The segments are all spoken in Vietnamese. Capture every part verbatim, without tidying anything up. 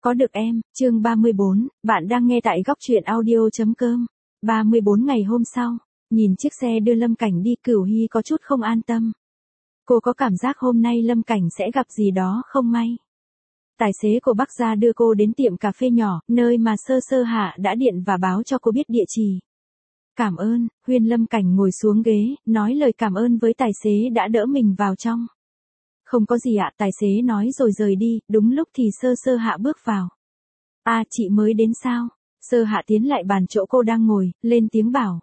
Có được em, chương ba mươi bốn, bạn đang nghe tại góc truyện audio.com. ba mươi bốn ngày hôm sau, nhìn chiếc xe đưa Lâm Cảnh đi, Cửu Hy có chút không an tâm. Cô có cảm giác hôm nay Lâm Cảnh sẽ gặp gì đó không may. Tài xế của Bắc Gia đưa cô đến tiệm cà phê nhỏ, nơi mà Sơ Sơ Hạ đã điện và báo cho cô biết địa chỉ. Cảm ơn, Huyên. Lâm Cảnh ngồi xuống ghế, nói lời cảm ơn với tài xế đã đỡ mình vào trong. Không có gì ạ, tài xế nói rồi rời đi. Đúng lúc thì Sơ Sơ Hạ bước vào. À, chị mới đến sao? Sơ Hạ tiến lại bàn chỗ cô đang ngồi, lên tiếng bảo.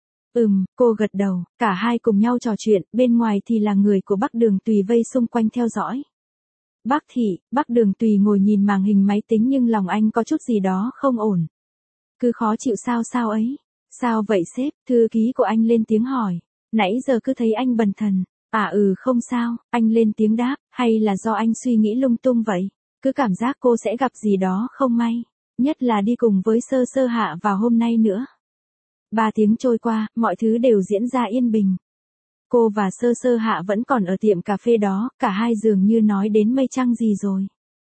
Ừm, cô gật đầu, cả hai cùng nhau trò chuyện, bên ngoài thì là người của Bắc Đường Tùy vây xung quanh theo dõi. Bác Thị, Bắc Đường Tùy ngồi nhìn màn hình máy tính nhưng lòng anh có chút gì đó không ổn. Cứ khó chịu sao sao ấy? Sao vậy sếp? Thư ký của anh lên tiếng hỏi. Nãy giờ cứ thấy anh bần thần. À ừ không sao, anh lên tiếng đáp, hay là do anh suy nghĩ lung tung vậy? Cứ cảm giác cô sẽ gặp gì đó không may, nhất là đi cùng với Sơ Sơ Hạ vào hôm nay nữa. Ba tiếng trôi qua, mọi thứ đều diễn ra yên bình. Cô và Sơ Sơ Hạ vẫn còn ở tiệm cà phê đó, cả hai dường như nói đến mây trăng gì rồi.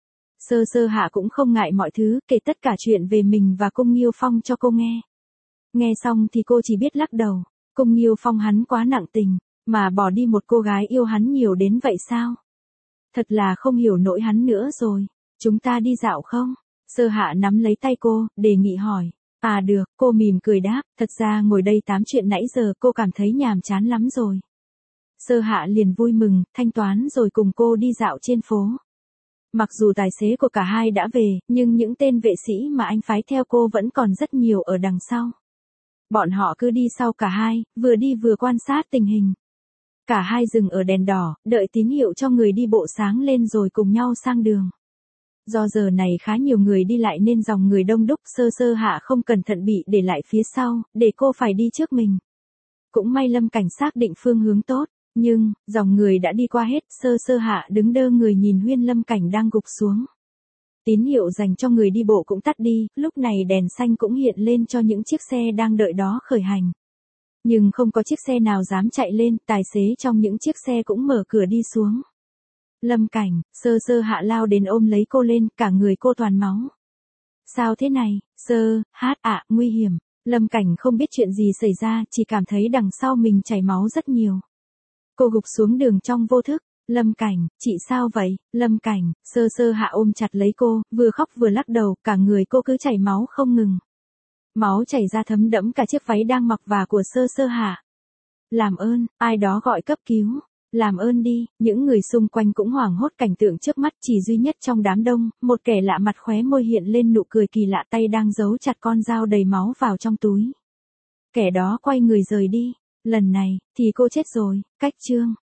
Sơ Sơ Hạ cũng không ngại mọi thứ, kể tất cả chuyện về mình và Cung Nghiêu Phong cho cô nghe. Nghe xong thì cô chỉ biết lắc đầu, Cung Nghiêu Phong hắn quá nặng tình. Mà bỏ đi một cô gái yêu hắn nhiều đến vậy sao? Thật là không hiểu nổi hắn nữa rồi. Chúng ta đi dạo không? Sơ Hạ nắm lấy tay cô, đề nghị hỏi. À được, cô mỉm cười đáp, thật ra ngồi đây tám chuyện nãy giờ cô cảm thấy nhàm chán lắm rồi. Sơ Hạ liền vui mừng, thanh toán rồi cùng cô đi dạo trên phố. Mặc dù tài xế của cả hai đã về, nhưng những tên vệ sĩ mà anh phái theo cô vẫn còn rất nhiều ở đằng sau. Bọn họ cứ đi sau cả hai, vừa đi vừa quan sát tình hình. Cả hai dừng ở đèn đỏ, đợi tín hiệu cho người đi bộ sáng lên rồi cùng nhau sang đường. Do giờ này khá nhiều người đi lại nên dòng người đông đúc, Sơ Sơ Hạ không cẩn thận bị để lại phía sau, để cô phải đi trước mình. Cũng may Lâm Cảnh xác định phương hướng tốt, nhưng, dòng người đã đi qua hết, Sơ Sơ Hạ đứng đơ người nhìn Huyên. Lâm Cảnh đang gục xuống. Tín hiệu dành cho người đi bộ cũng tắt đi, lúc này đèn xanh cũng hiện lên cho những chiếc xe đang đợi đó khởi hành. Nhưng không có chiếc xe nào dám chạy lên, tài xế trong những chiếc xe cũng mở cửa đi xuống. Lâm Cảnh, Sơ Sơ Hạ lao đến ôm lấy cô lên, cả người cô toàn máu. Sao thế này? Sơ, hát ạ, nguy hiểm. Lâm Cảnh không biết chuyện gì xảy ra, chỉ cảm thấy đằng sau mình chảy máu rất nhiều. Cô gục xuống đường trong vô thức. Lâm Cảnh, chị sao vậy? Lâm Cảnh, Sơ Sơ Hạ ôm chặt lấy cô, vừa khóc vừa lắc đầu, cả người cô cứ chảy máu không ngừng. Máu chảy ra thấm đẫm cả chiếc váy đang mặc và của Sơ Sơ Hạ. Làm ơn, ai đó gọi cấp cứu. Làm ơn đi, những người xung quanh cũng hoảng hốt cảnh tượng trước mắt, chỉ duy nhất trong đám đông, một kẻ lạ mặt khóe môi hiện lên nụ cười kỳ lạ, tay đang giấu chặt con dao đầy máu vào trong túi. Kẻ đó quay người rời đi. Lần này, thì cô chết rồi, cách chương.